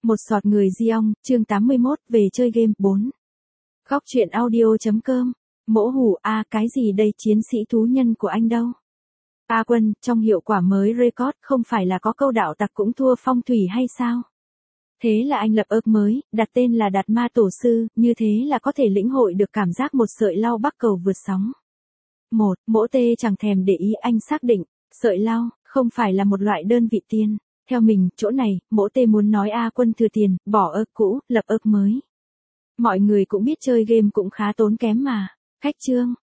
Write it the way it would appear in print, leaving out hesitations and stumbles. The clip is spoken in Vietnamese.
Một sọt người di ong, chương 81, về chơi game 4. Góc truyện audio.com. Mỗ hủ a cái gì đây, chiến sĩ thú nhân của anh đâu? A Quân, trong hiệu quả mới record không phải là có câu đạo tặc cũng thua phong thủy hay sao? Thế là anh lập ước mới, đặt tên là Đạt Ma Tổ Sư, như thế là có thể lĩnh hội được cảm giác một sợi lau bắc cầu vượt sóng. Mỗ tê chẳng thèm để ý, anh xác định, sợi lau, không phải là một loại đơn vị tiền. Theo mình, chỗ này, mỗ tê muốn nói A Quân thừa tiền, bỏ ước cũ, lập ước mới. Mọi người cũng biết chơi game cũng khá tốn kém mà. Khách trương,